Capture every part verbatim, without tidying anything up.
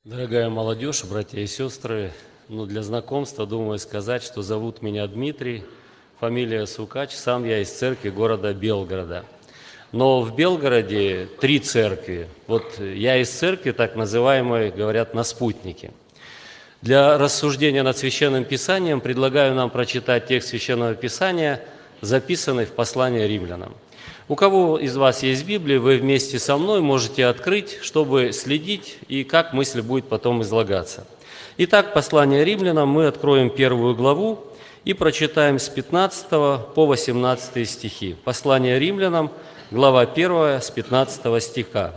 Дорогая молодежь, братья и сестры, ну, для знакомства думаю сказать, что зовут меня Дмитрий, фамилия Сукач, сам я из церкви города Белгорода. Но в Белгороде три церкви. Вот я из церкви, так называемой, говорят, на спутнике. Для рассуждения над Священным Писанием предлагаю нам прочитать текст Священного Писания, записанный в послании римлянам. У кого из вас есть Библия, вы вместе со мной можете открыть, чтобы следить, и как мысль будет потом излагаться. Итак, послание римлянам мы откроем первую главу и прочитаем с пятнадцатого по восемнадцатый стихи. Послание римлянам, глава первая, с пятнадцатого стиха.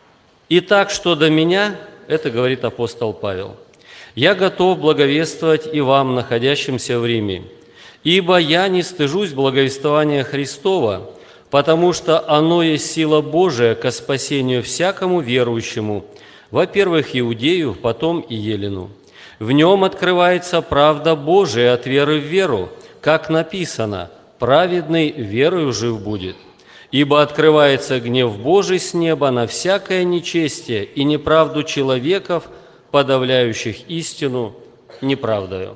«Итак, что до меня, это говорит апостол Павел, я готов благовествовать и вам, находящимся в Риме, ибо я не стыжусь благовествования Христова, потому что оно есть сила Божия ко спасению всякому верующему, во-первых, иудею, потом и елену. В нем открывается правда Божия от веры в веру, как написано: праведный верою жив будет. Ибо открывается гнев Божий с неба на всякое нечестие и неправду человеков, подавляющих истину неправдою».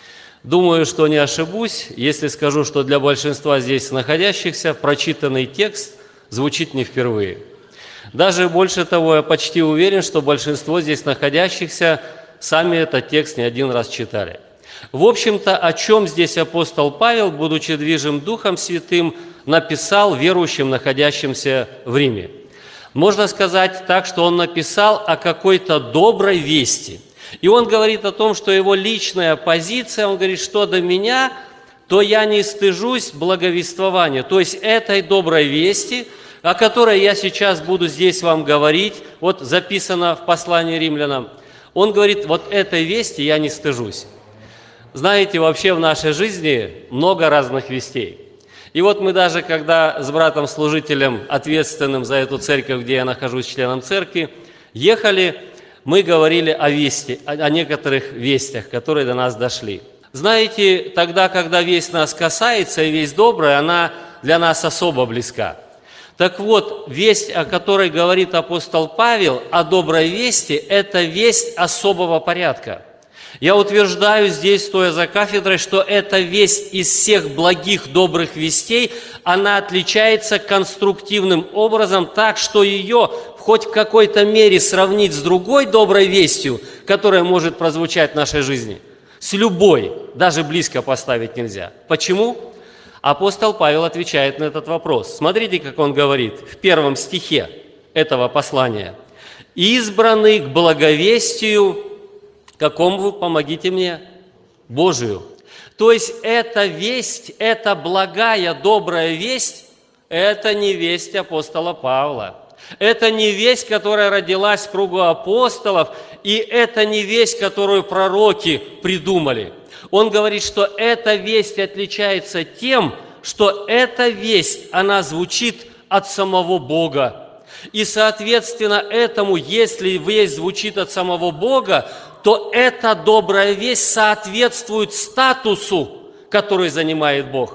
Думаю, что не ошибусь, если скажу, что для большинства здесь находящихся прочитанный текст звучит не впервые. Даже больше того, я почти уверен, что большинство здесь находящихся сами этот текст не один раз читали. В общем-то, о чем здесь апостол Павел, будучи движим Духом Святым, написал верующим, находящимся в Риме? Можно сказать так, что он написал о какой-то доброй вести. И он говорит о том, что его личная позиция, он говорит, что до меня, то я не стыжусь благовествования, то есть этой доброй вести, о которой я сейчас буду здесь вам говорить, вот записано в послании римлянам. Он говорит, вот этой вести я не стыжусь. Знаете, вообще в нашей жизни много разных вестей. И вот мы даже, когда с братом-служителем, ответственным за эту церковь, где я нахожусь членом церкви, ехали, мы говорили о вести, о некоторых вестях, которые до нас дошли. Знаете, тогда, когда весть нас касается, и весть добрая, она для нас особо близка. Так вот, весть, о которой говорит апостол Павел, о доброй вести, это весть особого порядка. Я утверждаю здесь, стоя за кафедрой, что эта весть из всех благих, добрых вестей, она отличается конструктивным образом так, что ее хоть в какой-то мере сравнить с другой доброй вестью, которая может прозвучать в нашей жизни, с любой, даже близко поставить нельзя. Почему? Апостол Павел отвечает на этот вопрос. Смотрите, как он говорит в первом стихе этого послания. «Избраны к благовестию, какому вы, помогите мне, Божию». То есть эта весть, эта благая, добрая весть, это не весть апостола Павла. Это не весть, которая родилась в кругу апостолов, и это не весть, которую пророки придумали. Он говорит, что эта весть отличается тем, что эта весть, она звучит от самого Бога. И, соответственно, этому, если весть звучит от самого Бога, то эта добрая весть соответствует статусу, который занимает Бог.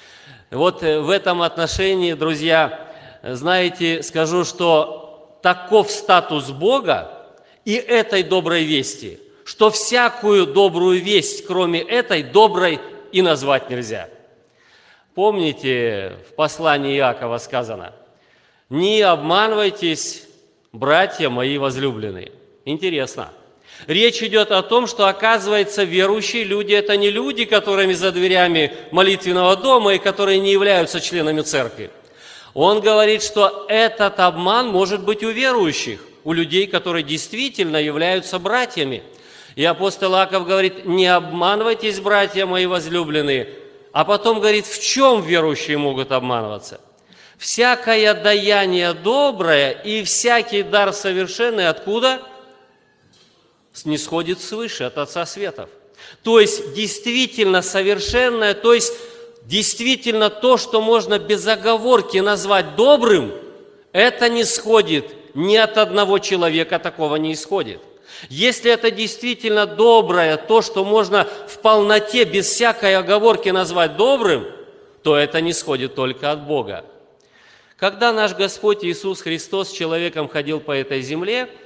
Вот в этом отношении, друзья, знаете, скажу, что таков статус Бога и этой доброй вести, что всякую добрую весть, кроме этой, доброй и назвать нельзя. Помните, в послании Иакова сказано: «Не обманывайтесь, братья мои возлюбленные». Интересно. Речь идет о том, что, оказывается, верующие люди – это не люди, которыми за дверями молитвенного дома и которые не являются членами церкви. Он говорит, что этот обман может быть у верующих, у людей, которые действительно являются братьями. И апостол Иаков говорит: не обманывайтесь, братья мои возлюбленные. А потом говорит, в чем верующие могут обманываться? Всякое даяние доброе и всякий дар совершенный откуда? Снисходит свыше, от Отца Светов. То есть действительно совершенное, то есть действительно то, что можно без оговорки назвать добрым, это не сходит ни от одного человека, такого не исходит. Если это действительно доброе, то, что можно в полноте, без всякой оговорки назвать добрым, то это не сходит только от Бога. Когда наш Господь Иисус Христос с человеком ходил по этой земле,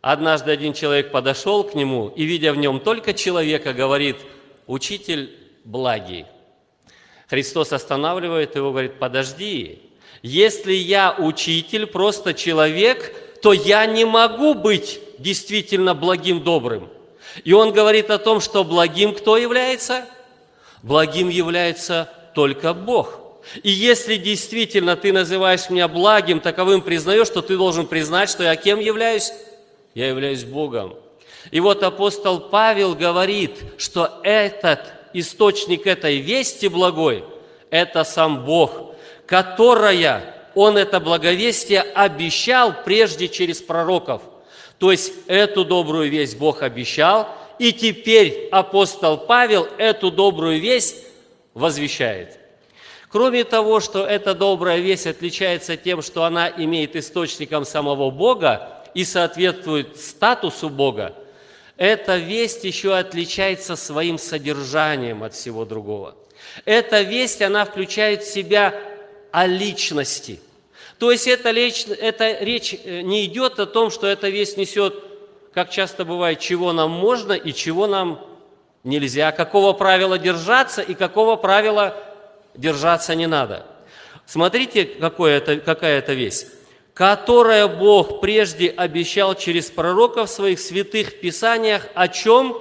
Однажды один человек подошел к нему и, видя в нем только человека, говорит: «Учитель благий». Христос останавливает его, говорит: «Подожди, если я учитель, просто человек, то я не могу быть действительно благим, добрым». И он говорит о том, что благим кто является? Благим является только Бог. И если действительно ты называешь меня благим, таковым признаешь, то ты должен признать, что я кем являюсь? Я являюсь Богом. И вот апостол Павел говорит, что этот источник этой вести благой – это сам Бог, которая Он это благовестие обещал прежде через пророков. То есть эту добрую весть Бог обещал, и теперь апостол Павел эту добрую весть возвещает. Кроме того, что эта добрая весть отличается тем, что она имеет источником самого Бога и соответствует статусу Бога, эта весть еще отличается своим содержанием от всего другого. Эта весть, она включает в себя о личности. То есть эта речь, эта речь не идет о том, что эта весть несет, как часто бывает, чего нам можно и чего нам нельзя, какого правила держаться и какого правила держаться не надо. Смотрите, какое это, какая это весть. «Которая Бог прежде обещал через пророков в своих святых писаниях, о чем?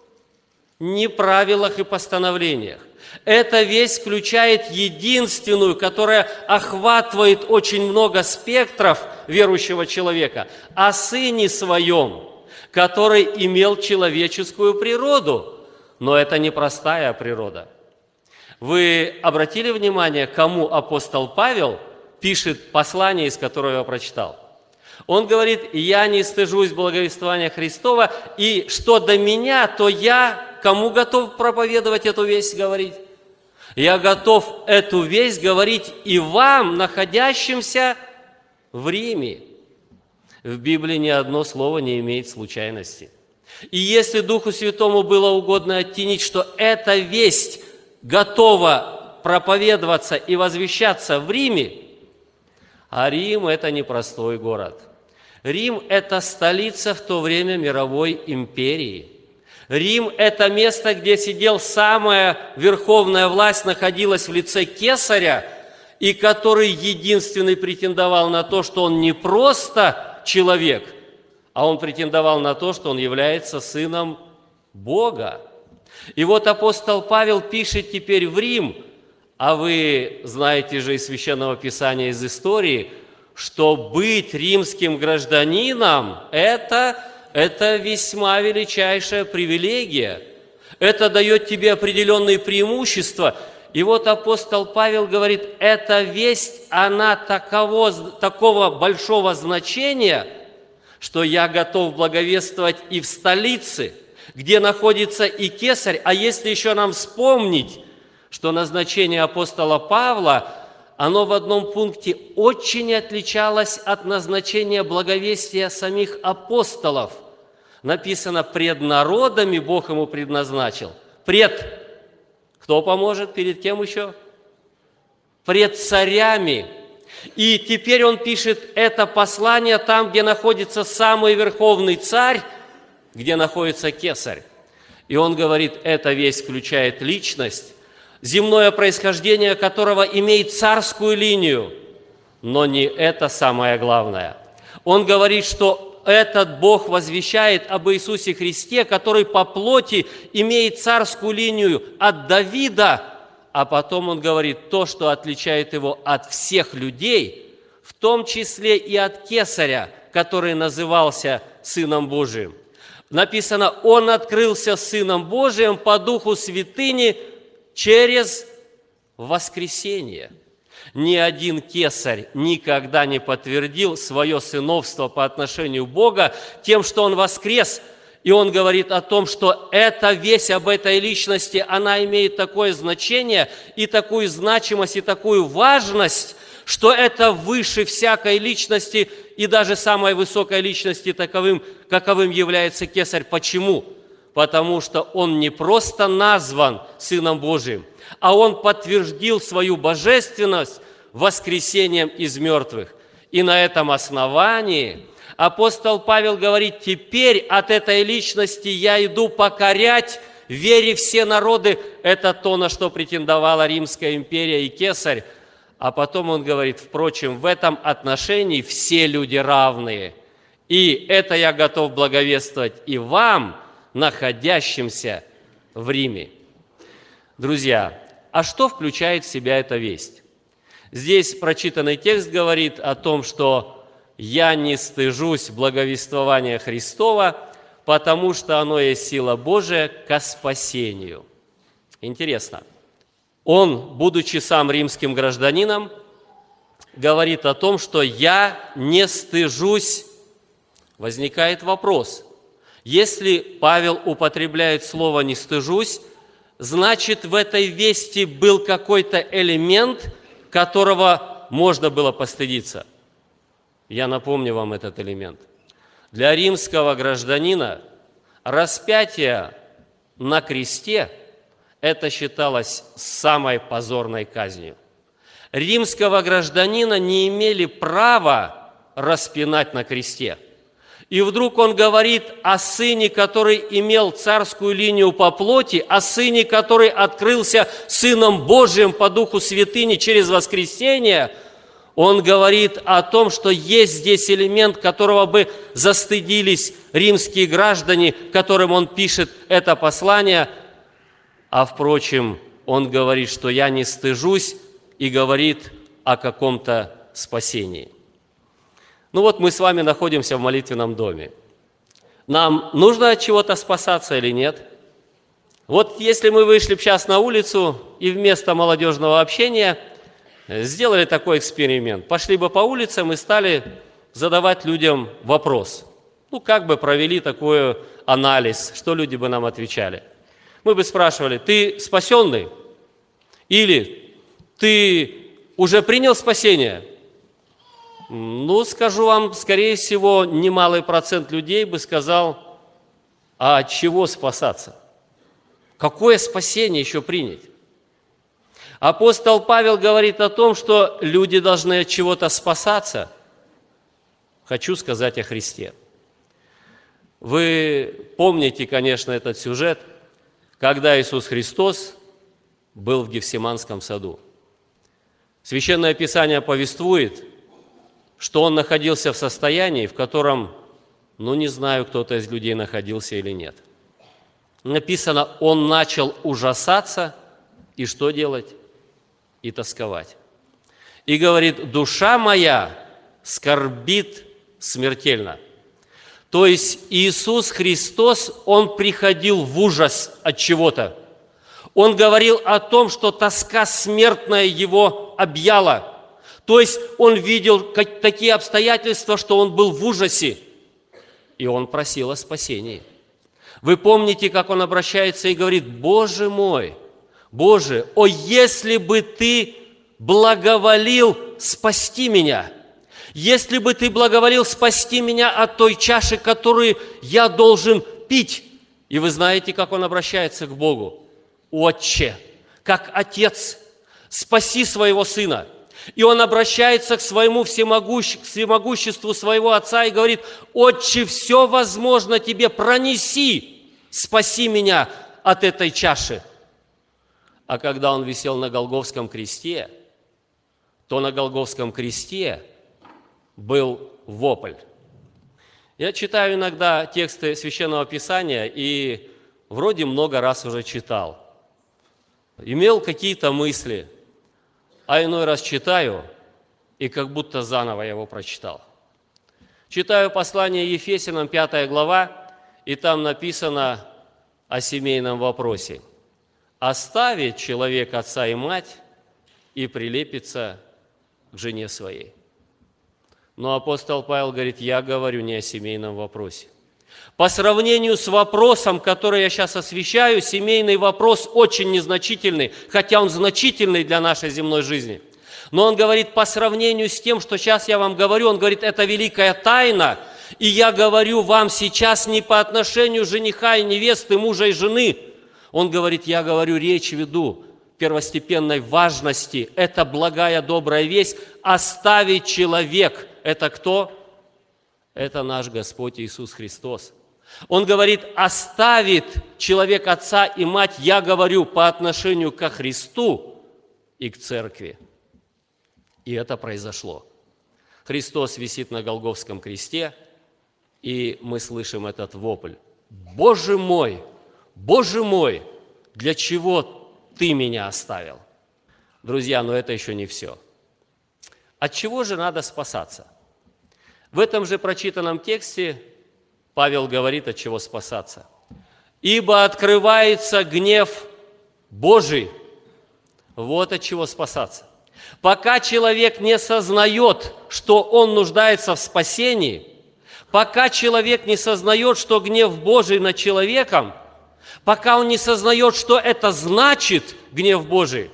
Не правилах и постановлениях». Эта весть включает единственную, которая охватывает очень много спектров верующего человека, о Сыне Своем, который имел человеческую природу. Но это не простая природа. Вы обратили внимание, кому апостол Павел пишет послание, из которого я прочитал? Он говорит: «Я не стыжусь благовествования Христова, и что до меня, то я кому готов проповедовать эту весть, говорить? Я готов эту весть говорить и вам, находящимся в Риме». В Библии ни одно слово не имеет случайности. И если Духу Святому было угодно оттенить, что эта весть готова проповедоваться и возвещаться в Риме, а Рим – это непростой город. Рим – это столица в то время мировой империи. Рим – это место, где сидел самая верховная власть, находилась в лице кесаря, и который единственный претендовал на то, что он не просто человек, а он претендовал на то, что он является сыном Бога. И вот апостол Павел пишет теперь в Рим, а вы знаете же из Священного Писания, из истории, что быть римским гражданином – это, это весьма величайшая привилегия. Это дает тебе определенные преимущества. И вот апостол Павел говорит, эта весть, она таково, такого большого значения, что я готов благовествовать и в столице, где находится и кесарь. А если еще нам вспомнить, что назначение апостола Павла, оно в одном пункте очень отличалось от назначения благовестия самих апостолов. Написано, пред народами Бог ему предназначил. Пред, кто поможет, перед кем еще? Пред царями. И теперь он пишет это послание там, где находится самый верховный царь, где находится кесарь. И он говорит, эта весть включает личность, земное происхождение которого имеет царскую линию, но не это самое главное. Он говорит, что этот Бог возвещает об Иисусе Христе, который по плоти имеет царскую линию от Давида, а потом он говорит то, что отличает его от всех людей, в том числе и от кесаря, который назывался Сыном Божиим. Написано, он открылся Сыном Божиим по Духу Святыни через воскресение. Ни один кесарь никогда не подтвердил свое сыновство по отношению к Богу тем, что он воскрес. И он говорит о том, что эта весть об этой личности, она имеет такое значение и такую значимость, и такую важность, что это выше всякой личности и даже самой высокой личности, таковым, каковым является кесарь. Почему? Потому что он не просто назван Сыном Божиим, а он подтвердил свою божественность воскресением из мертвых. И на этом основании апостол Павел говорит, теперь от этой личности я иду покорять вере все народы. Это то, на что претендовала Римская империя и Кесарь. А потом он говорит, впрочем, в этом отношении все люди равные. И это я готов благовествовать и вам, находящимся в Риме. Друзья, а что включает в себя эта весть? Здесь прочитанный текст говорит о том, что «я не стыжусь благовествования Христова, потому что оно есть сила Божия ко спасению». Интересно. Он, будучи сам римским гражданином, говорит о том, что «я не стыжусь». Возникает вопрос. Если Павел употребляет слово «не стыжусь», значит, в этой вести был какой-то элемент, которого можно было постыдиться. Я напомню вам этот элемент. Для римского гражданина распятие на кресте – это считалось самой позорной казнью. Римского гражданина не имели права распинать на кресте. И вдруг он говорит о сыне, который имел царскую линию по плоти, о сыне, который открылся Сыном Божиим по Духу Святыни через воскресение. Он говорит о том, что есть здесь элемент, которого бы застыдились римские граждане, которым он пишет это послание. А, впрочем, он говорит, что я не стыжусь, и говорит о каком-то спасении. Ну вот мы с вами находимся в молитвенном доме. Нам нужно от чего-то спасаться или нет? Вот если мы вышли сейчас на улицу и вместо молодежного общения сделали такой эксперимент, пошли бы по улицам и стали задавать людям вопрос. Ну, как бы провели такой анализ, что люди бы нам отвечали? Мы бы спрашивали, ты спасенный? Или ты уже принял спасение? Ну, скажу вам, скорее всего, немалый процент людей бы сказал, а от чего спасаться? Какое спасение еще принять? Апостол Павел говорит о том, что люди должны от чего-то спасаться. Хочу сказать о Христе. Вы помните, конечно, этот сюжет, когда Иисус Христос был в Гефсиманском саду. Священное Писание повествует, что он находился в состоянии, в котором, ну, не знаю, кто-то из людей находился или нет. Написано, он начал ужасаться, и что делать? И тосковать. И говорит, душа моя скорбит смертельно. То есть Иисус Христос, Он приходил в ужас от чего-то. Он говорил о том, что тоска смертная Его объяла. То есть он видел такие обстоятельства, что он был в ужасе, и он просил о спасении. Вы помните, как он обращается и говорит, «Боже мой, Боже, о, если бы Ты благоволил спасти меня, если бы Ты благоволил спасти меня от той чаши, которую я должен пить». И вы знаете, как он обращается к Богу? «Отче, как Отец, спаси своего Сына». И он обращается к своему всемогущ... к всемогуществу своего Отца и говорит, «Отче, все возможно тебе, пронеси, спаси меня от этой чаши». А когда он висел на Голгофском кресте, то на Голгофском кресте был вопль. Я читаю иногда тексты Священного Писания и вроде много раз уже читал. Имел какие-то мысли, а иной раз читаю, и как будто заново его прочитал. Читаю послание Ефесянам, пятая глава, и там написано о семейном вопросе. «Оставит человек отца и мать и прилепится к жене своей». Но апостол Павел говорит, я говорю не о семейном вопросе. По сравнению с вопросом, который я сейчас освещаю, семейный вопрос очень незначительный, хотя он значительный для нашей земной жизни. Но он говорит, по сравнению с тем, что сейчас я вам говорю, он говорит, это великая тайна, и я говорю вам сейчас не по отношению жениха и невесты, мужа и жены. Он говорит, я говорю, речь веду первостепенной важности. Это благая, добрая весть. Оставить человек. Это кто? Это наш Господь Иисус Христос. Он говорит, оставит человек отца и мать, я говорю, по отношению ко Христу и к церкви. И это произошло. Христос висит на Голгофском кресте, и мы слышим этот вопль. «Боже мой, Боже мой, для чего Ты меня оставил?» Друзья, но это еще не все. От чего же надо спасаться? В этом же прочитанном тексте Павел говорит, от чего спасаться. «Ибо открывается гнев Божий». Вот от чего спасаться. Пока человек не сознает, что он нуждается в спасении, пока человек не сознает, что гнев Божий над человеком, пока он не сознает, что это значит гнев Божий,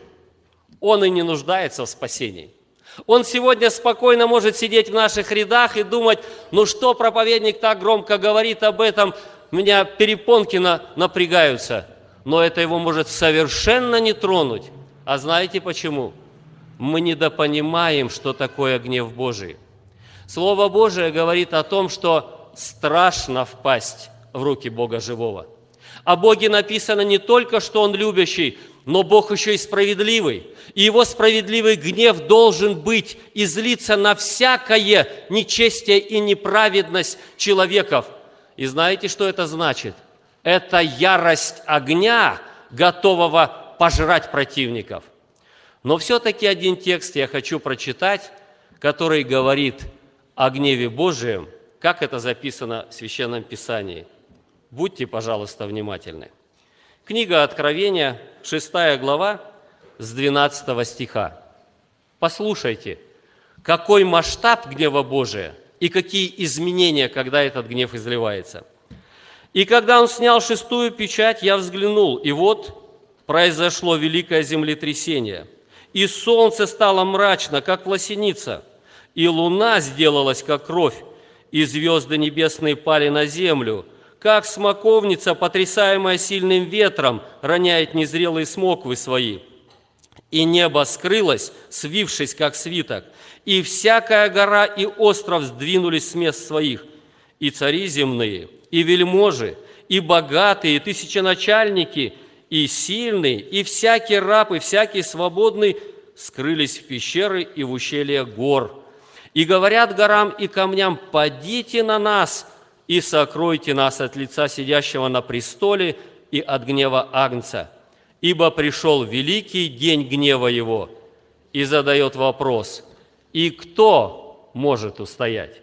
он и не нуждается в спасении. Он сегодня спокойно может сидеть в наших рядах и думать, ну что проповедник так громко говорит об этом, у меня перепонки на, напрягаются. Но это его может совершенно не тронуть. А знаете почему? Мы недопонимаем, что такое гнев Божий. Слово Божие говорит о том, что страшно впасть в руки Бога живого. О Боге написано не только, что Он любящий, но Бог еще и справедливый. И Его справедливый гнев должен быть и злиться на всякое нечестие и неправедность человеков. И знаете, что это значит? Это ярость огня, готового пожрать противников. Но все-таки один текст я хочу прочитать, который говорит о гневе Божием, как это записано в Священном Писании. Будьте, пожалуйста, внимательны. Книга Откровения, шестая глава, с двенадцатого стиха. Послушайте, какой масштаб гнева Божия и какие изменения, когда этот гнев изливается. «И когда он снял шестую печать, я взглянул, и вот произошло великое землетрясение, и солнце стало мрачно, как власеница, и луна сделалась, как кровь, и звезды небесные пали на землю, как смоковница, потрясаемая сильным ветром, роняет незрелые смоквы свои. И небо скрылось, свившись, как свиток, и всякая гора и остров сдвинулись с мест своих, и цари земные, и вельможи, и богатые, и тысяченачальники, и сильный, и всякий раб, и всякий свободный скрылись в пещеры и в ущелья гор. И говорят горам и камням, падите на нас и сокройте нас от лица сидящего на престоле и от гнева Агнца, ибо пришел великий день гнева его». И задает вопрос, и кто может устоять?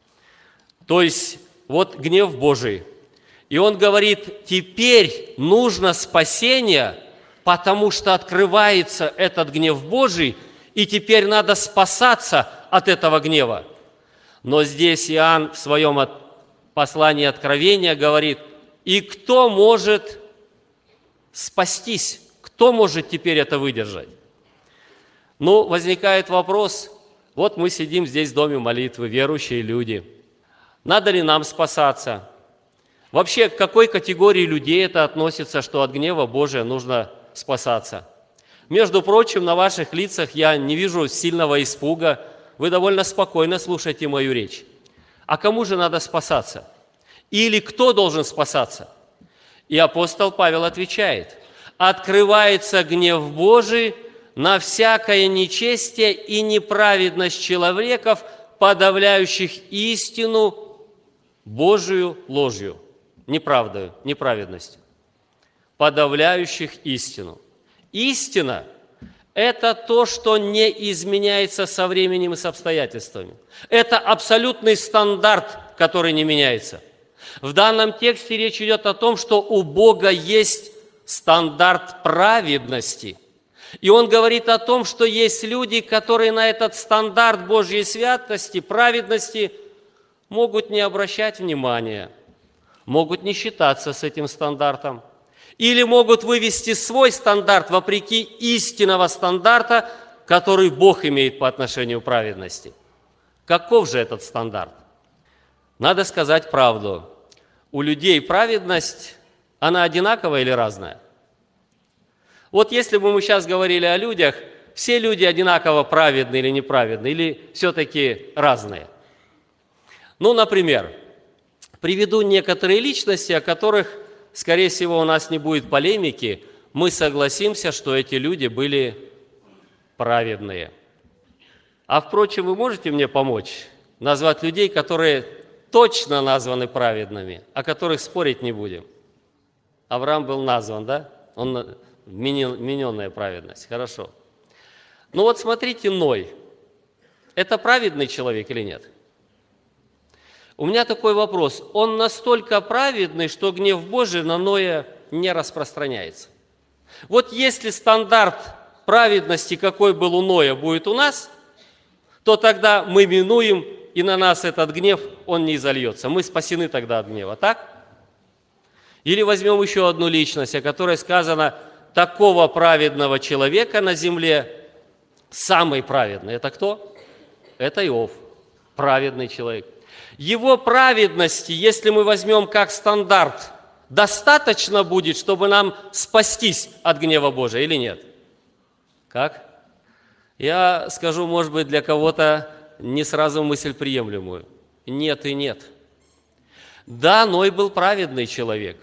То есть, вот гнев Божий. И он говорит, теперь нужно спасение, потому что открывается этот гнев Божий, и теперь надо спасаться от этого гнева. Но здесь Иоанн в своем послании Откровения говорит, и кто может спастись? Кто может теперь это выдержать? Ну, возникает вопрос, вот мы сидим здесь в доме молитвы, верующие люди. Надо ли нам спасаться? Вообще, к какой категории людей это относится, что от гнева Божия нужно спасаться? Между прочим, на ваших лицах я не вижу сильного испуга, вы довольно спокойно слушаете мою речь. А кому же надо спасаться? Или кто должен спасаться? И апостол Павел отвечает, открывается гнев Божий на всякое нечестие и неправедность человеков, подавляющих истину Божию ложью, неправдою, неправедностью, подавляющих истину. Истина – это то, что не изменяется со временем и с обстоятельствами. Это абсолютный стандарт, который не меняется. В данном тексте речь идет о том, что у Бога есть стандарт праведности. И Он говорит о том, что есть люди, которые на этот стандарт Божьей святости, праведности могут не обращать внимания, могут не считаться с этим стандартом, или могут вывести свой стандарт вопреки истинного стандарта, который Бог имеет по отношению к праведности. Каков же этот стандарт? Надо сказать правду. У людей праведность, она одинаковая или разная? Вот если бы мы сейчас говорили о людях, все люди одинаково праведны или неправедны, или все-таки разные? Ну, например, приведу некоторые личности, о которых, скорее всего, у нас не будет полемики. Мы согласимся, что эти люди были праведные. А, впрочем, вы можете мне помочь назвать людей, которые точно названы праведными, о которых спорить не будем? Авраам был назван, да? Он вмененная праведность. Хорошо. Ну вот смотрите, Ной. Это праведный человек или нет? У меня такой вопрос. Он настолько праведный, что гнев Божий на Ноя не распространяется. Вот если стандарт праведности, какой был у Ноя, будет у нас, то тогда мы минуем, и на нас этот гнев, он не изольется. Мы спасены тогда от гнева, так? Или возьмем еще одну личность, о которой сказано, такого праведного человека на земле, самый праведный. Это кто? Это Иов, праведный человек. Его праведности, если мы возьмем как стандарт, достаточно будет, чтобы нам спастись от гнева Божия или нет? Как? Я скажу, может быть, для кого-то не сразу мысль приемлемую. Нет и нет. Да, Ной был праведный человек,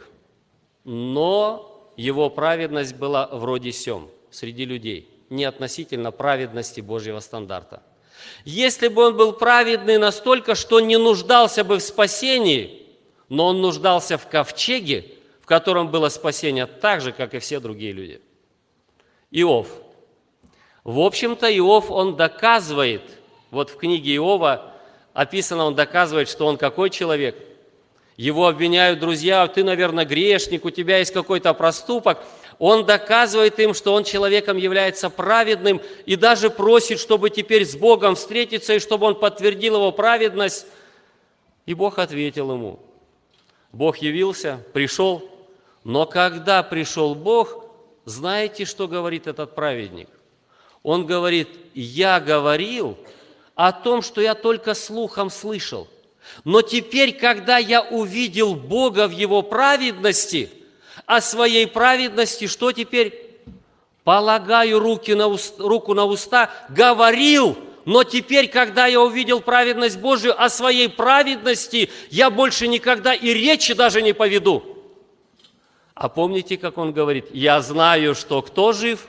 но его праведность была вроде сем среди людей, не относительно праведности Божьего стандарта. Если бы он был праведный настолько, что не нуждался бы в спасении, но он нуждался в ковчеге, в котором было спасение так же, как и все другие люди. Иов. В общем-то, Иов, он доказывает, вот в книге Иова описано, он доказывает, что он какой человек. Его обвиняют друзья, ты, наверное, грешник, у тебя есть какой-то проступок. Он доказывает им, что он человеком является праведным и даже просит, чтобы теперь с Богом встретиться и чтобы он подтвердил его праведность. И Бог ответил ему. Бог явился, пришел, но когда пришел Бог, знаете, что говорит этот праведник? Он говорит, я говорил о том, что я только слухом слышал. Но теперь, когда я увидел Бога в Его праведности, о своей праведности, что теперь? Полагаю руки на уст, руку на уста, говорил, но теперь, когда я увидел праведность Божию, о своей праведности, я больше никогда и речи даже не поведу. А помните, как он говорит, я знаю, что кто жив?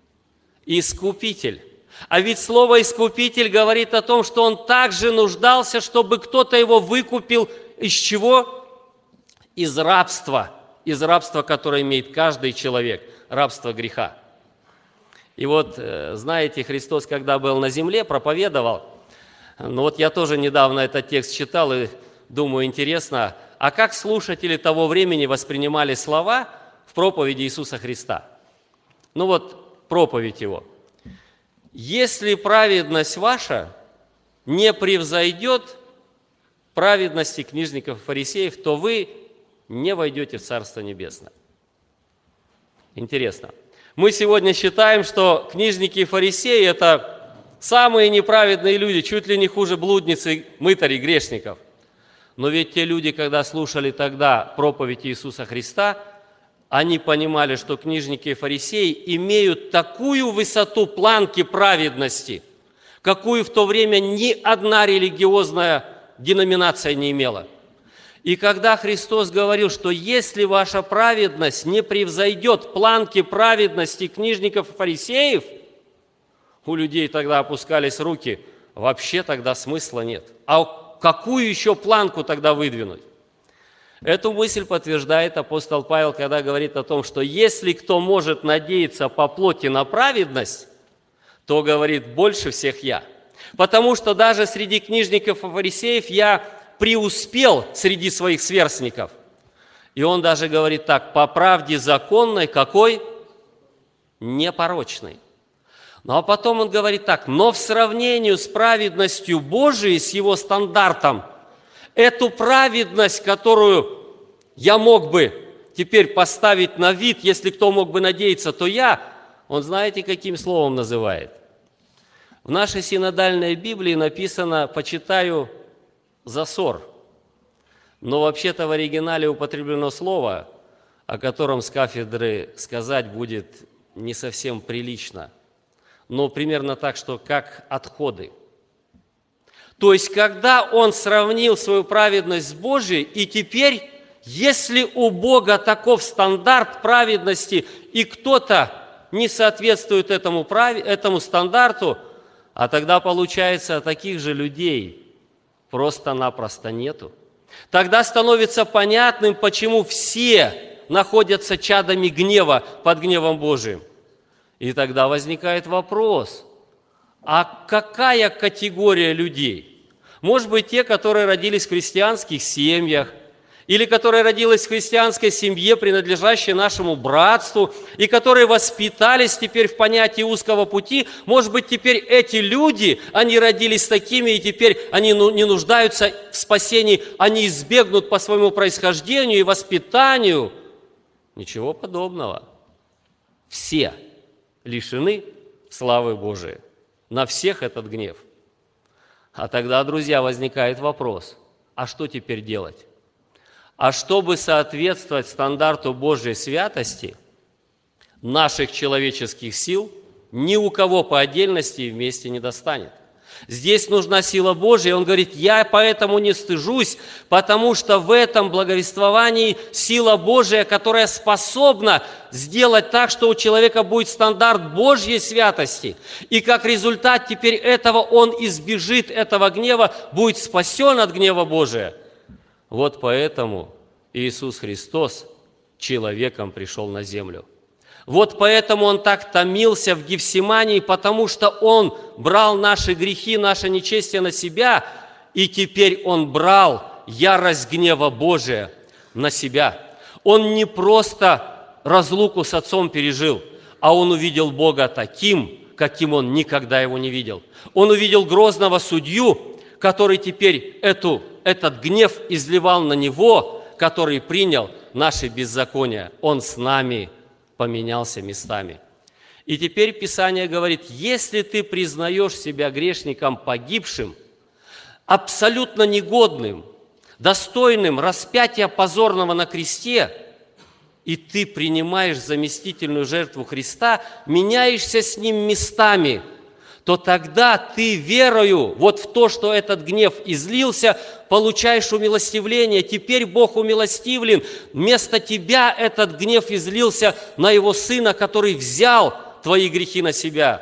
Искупитель. А ведь слово «искупитель» говорит о том, что он также нуждался, чтобы кто-то его выкупил. Из чего? Из рабства. Из рабства, которое имеет каждый человек. Рабство греха. И вот, знаете, Христос, когда был на земле, проповедовал. Ну вот я тоже недавно этот текст читал и думаю, интересно, а как слушатели того времени воспринимали слова в проповеди Иисуса Христа? Ну вот, проповедь Его. Если праведность ваша не превзойдет праведности книжников и фарисеев, то вы не войдете в Царство Небесное. Интересно. Мы сегодня считаем, что книжники и фарисеи – это самые неправедные люди, чуть ли не хуже блудницы, мытарей, грешников. Но ведь те люди, когда слушали тогда проповедь Иисуса Христа, они понимали, что книжники и фарисеи имеют такую высоту планки праведности, какую в то время ни одна религиозная деноминация не имела. И когда Христос говорил, что если ваша праведность не превзойдет планки праведности книжников и фарисеев, у людей тогда опускались руки, вообще тогда смысла нет. А какую еще планку тогда выдвинуть? Эту мысль подтверждает апостол Павел, когда говорит о том, что если кто может надеяться по плоти на праведность, то, говорит, больше всех я. Потому что даже среди книжников и фарисеев я преуспел среди своих сверстников. И он даже говорит так, по правде законной, какой? Непорочной. Ну а потом он говорит так, но в сравнении с праведностью Божией, с его стандартом, эту праведность, которую я мог бы теперь поставить на вид, если кто мог бы надеяться, то я, он знаете, каким словом называет? В нашей синодальной Библии написано, почитаю, засор. Но вообще-то в оригинале употреблено слово, о котором с кафедры сказать будет не совсем прилично. Но примерно так, что как отходы. То есть, когда он сравнил свою праведность с Божией, и теперь, если у Бога таков стандарт праведности, и кто-то не соответствует этому, прави, этому стандарту, а тогда, получается, таких же людей просто-напросто нету. Тогда становится понятным, почему все находятся чадами гнева под гневом Божиим. И тогда возникает вопрос, а какая категория людей? Может быть, те, которые родились в христианских семьях, или которые родились в христианской семье, принадлежащей нашему братству, и которые воспитались теперь в понятии узкого пути. Может быть, теперь эти люди, они родились такими, и теперь они не нуждаются в спасении, они избегнут по своему происхождению и воспитанию. Ничего подобного. Все лишены славы Божией. На всех этот гнев. А тогда, друзья, возникает вопрос, а что теперь делать? А чтобы соответствовать стандарту Божьей святости, наших человеческих сил ни у кого по отдельности и вместе не достанет. Здесь нужна сила Божья, и он говорит, я поэтому не стыжусь, потому что в этом благовествовании сила Божия, которая способна сделать так, что у человека будет стандарт Божьей святости, и как результат теперь этого он избежит этого гнева, будет спасен от гнева Божия. Вот поэтому Иисус Христос человеком пришел на землю. Вот поэтому Он так томился в Гефсимании, потому что Он брал наши грехи, наше нечестие на себя, и теперь Он брал ярость гнева Божия на себя. Он не просто разлуку с Отцом пережил, а Он увидел Бога таким, каким Он никогда Его не видел. Он увидел грозного судью, который теперь эту этот гнев изливал на Него, который принял наши беззакония. Он с нами поменялся местами. И теперь Писание говорит, если ты признаешь себя грешником погибшим, абсолютно негодным, достойным распятия позорного на кресте, и ты принимаешь заместительную жертву Христа, меняешься с Ним местами, то тогда ты верою вот в то, что этот гнев излился, получаешь умилостивление. Теперь Бог умилостивлен. Вместо тебя этот гнев излился на Его Сына, который взял твои грехи на себя.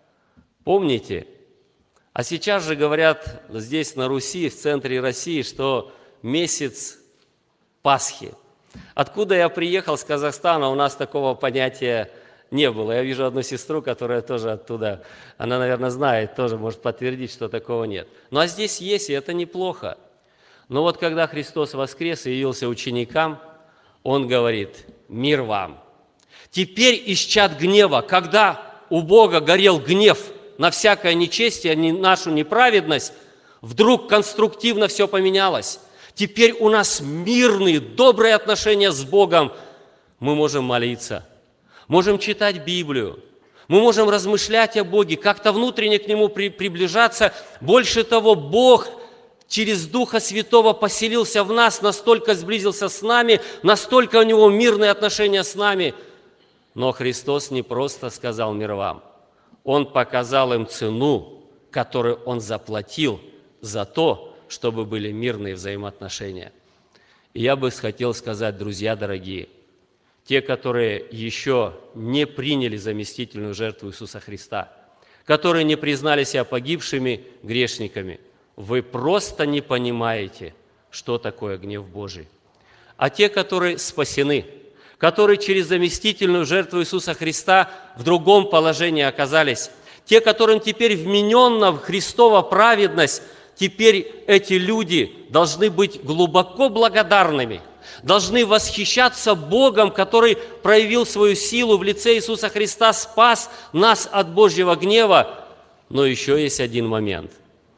Помните? А сейчас же говорят здесь на Руси, в центре России, что месяц Пасхи. Откуда я приехал, с Казахстана, у нас такого понятия не было. Я вижу одну сестру, которая тоже оттуда, она, наверное, знает, тоже может подтвердить, что такого нет. Ну, а здесь есть, и это неплохо. Но вот когда Христос воскрес и явился ученикам, Он говорит, мир вам. Теперь из чад гнева, когда у Бога горел гнев на всякое нечестие, нашу неправедность, вдруг конструктивно все поменялось. Теперь у нас мирные, добрые отношения с Богом. Мы можем молиться. Можем читать Библию, мы можем размышлять о Боге, как-то внутренне к Нему при, приближаться. Больше того, Бог через Духа Святого поселился в нас, настолько сблизился с нами, настолько у Него мирные отношения с нами. Но Христос не просто сказал мир вам, Он показал им цену, которую Он заплатил за то, чтобы были мирные взаимоотношения. И я бы хотел сказать, друзья дорогие, те, которые еще не приняли заместительную жертву Иисуса Христа, которые не признали себя погибшими грешниками, вы просто не понимаете, что такое гнев Божий. А те, которые спасены, которые через заместительную жертву Иисуса Христа в другом положении оказались, те, которым теперь вменена в Христова праведность, теперь эти люди должны быть глубоко благодарными, должны восхищаться Богом, который проявил свою силу в лице Иисуса Христа, спас нас от Божьего гнева. Но еще есть один момент.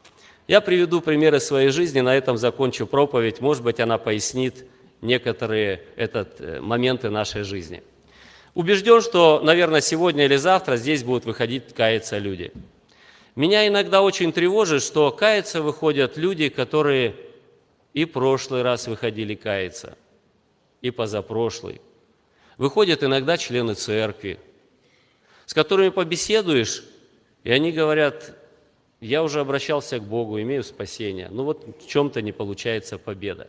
Я приведу примеры своей жизни, на этом закончу проповедь. Может быть, она пояснит некоторые этот, моменты нашей жизни. Убежден, что, наверное, сегодня или завтра здесь будут выходить каяться люди. Меня иногда очень тревожит, что каяться выходят люди, которые и прошлый раз выходили каяться, и позапрошлый. Выходят иногда члены церкви, с которыми побеседуешь, и они говорят, я уже обращался к Богу, имею спасение, но вот в чем-то не получается победа.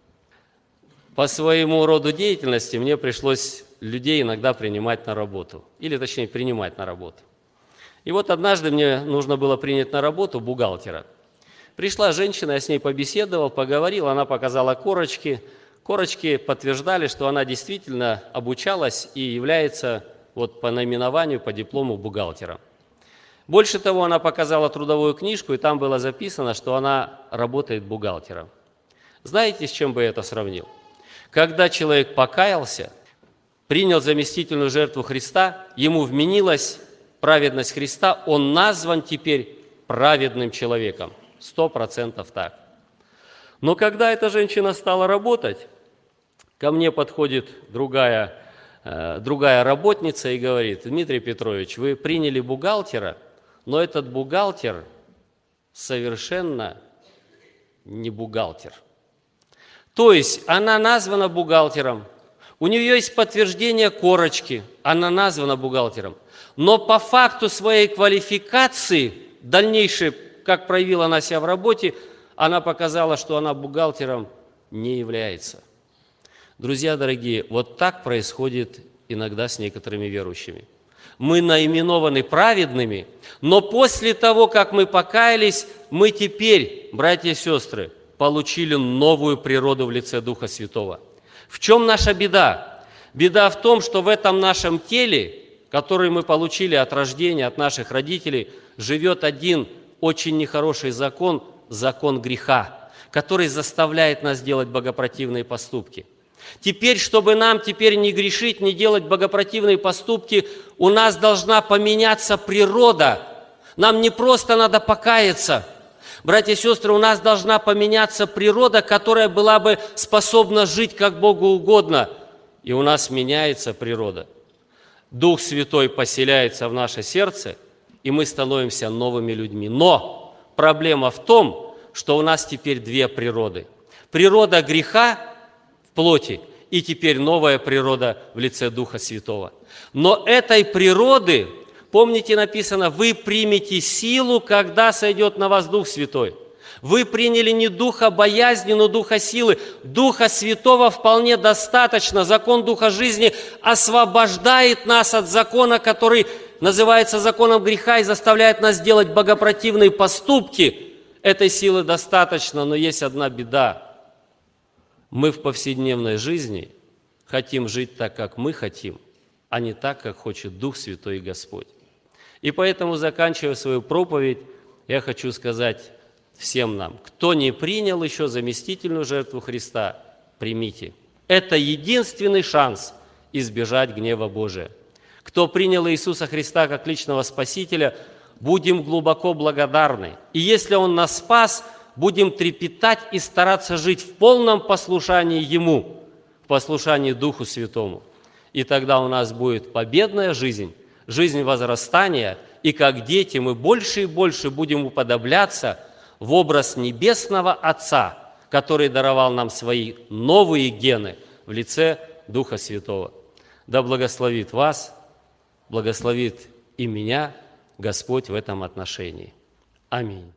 По своему роду деятельности мне пришлось людей иногда принимать на работу, или точнее принимать на работу. И вот однажды мне нужно было принять на работу бухгалтера. Пришла женщина, я с ней побеседовал, поговорил, она показала корочки. Корочки подтверждали, что она действительно обучалась и является вот по наименованию, по диплому бухгалтера. Больше того, она показала трудовую книжку, и там было записано, что она работает бухгалтером. Знаете, с чем бы я это сравнил? Когда человек покаялся, принял заместительную жертву Христа, ему вменилась праведность Христа, он назван теперь праведным человеком. Сто процентов так. Но когда эта женщина стала работать, ко мне подходит другая, э, другая работница и говорит: Дмитрий Петрович, вы приняли бухгалтера, но этот бухгалтер совершенно не бухгалтер. То есть она названа бухгалтером, у нее есть подтверждение корочки, она названа бухгалтером, но по факту своей квалификации, дальнейшей, как проявила она себя в работе, она показала, что она бухгалтером не является. Друзья дорогие, вот так происходит иногда с некоторыми верующими. Мы наименованы праведными, но после того, как мы покаялись, мы теперь, братья и сестры, получили новую природу в лице Духа Святого. В чем наша беда? Беда в том, что в этом нашем теле, который мы получили от рождения, от наших родителей, живет один очень нехороший закон, закон греха, который заставляет нас делать богопротивные поступки. Теперь, чтобы нам теперь не грешить, не делать богопротивные поступки, у нас должна поменяться природа. Нам не просто надо покаяться. Братья и сестры, у нас должна поменяться природа, которая была бы способна жить как Богу угодно. И у нас меняется природа. Дух Святой поселяется в наше сердце, и мы становимся новыми людьми. Но проблема в том, что у нас теперь две природы. Природа греха в плоти, и теперь новая природа в лице Духа Святого. Но этой природы, помните, написано, вы примете силу, когда сойдет на вас Дух Святой. Вы приняли не духа боязни, но духа силы. Духа Святого вполне достаточно. Закон Духа жизни освобождает нас от закона, который называется законом греха и заставляет нас делать богопротивные поступки. Этой силы достаточно, но есть одна беда. Мы в повседневной жизни хотим жить так, как мы хотим, а не так, как хочет Дух Святой и Господь. И поэтому, заканчивая свою проповедь, я хочу сказать всем нам, кто не принял еще заместительную жертву Христа, примите. Это единственный шанс избежать гнева Божия. Кто принял Иисуса Христа как личного Спасителя, будем глубоко благодарны. И если Он нас спас, будем трепетать и стараться жить в полном послушании Ему, в послушании Духу Святому. И тогда у нас будет победная жизнь, жизнь возрастания, и как дети мы больше и больше будем уподобляться в образ Небесного Отца, который даровал нам свои новые гены в лице Духа Святого. Да благословит вас, благословит и меня Господь в этом отношении. Аминь.